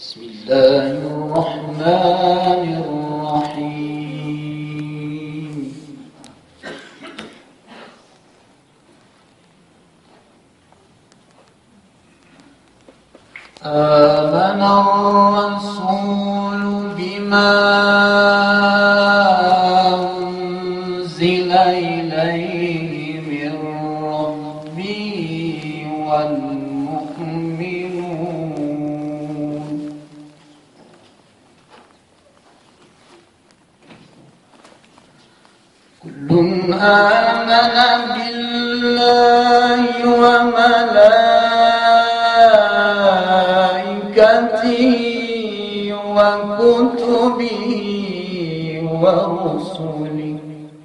بسم الله الرحمن الرحيم. آمن الرسول بما أنزل إليه من ربه والمؤمنون كل آمن بالله وملائكته وكتبه ورسله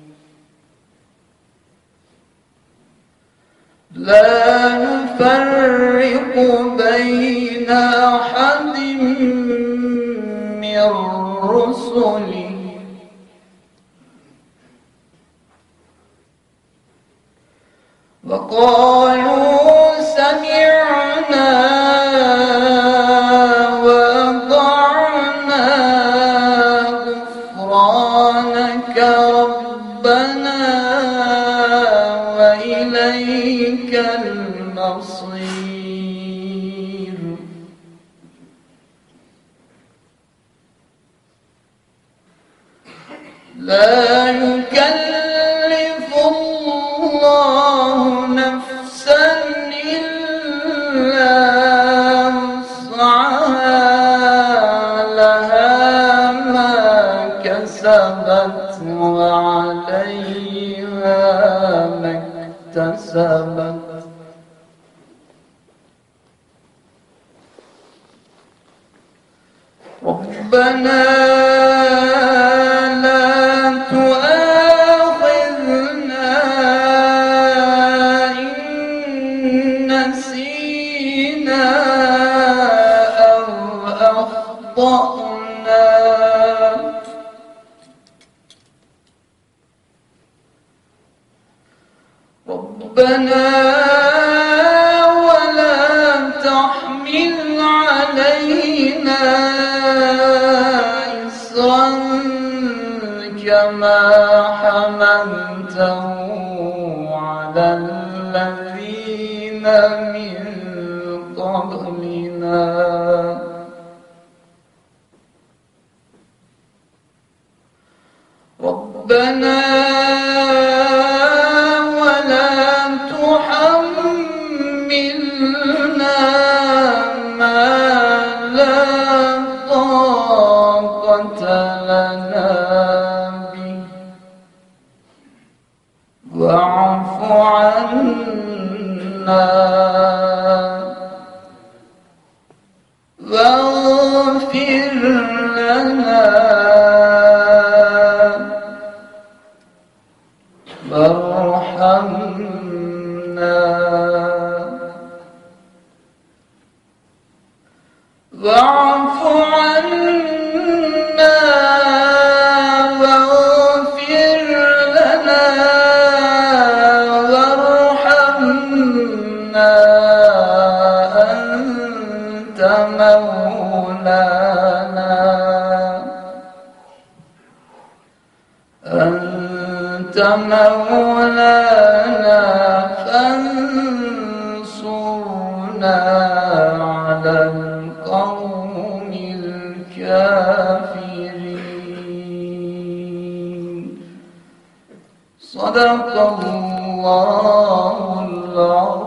لا نفرق بين أحد من رسله وقالوا سمعنا وأطعنا غفرانك ربنا وإليك المصير. لا يكلف الله نفسا إلا وسعها لها ما كسبت وعليها ما اكتسبت ربنا لا تؤاخذنا إن نسينا أو أخطأنا ربنا ولا تحمل علينا إصرا كما حملته على الذين من قبلنا ربنا ولا تحملنا ما لا طاقة لنا به واعف عنا واغفر لنا وارحمنا واعف عنا واغفر لنا وارحمنا أنت مولانا فانصرنا على القوم الكافرين. صدق الله العظيم.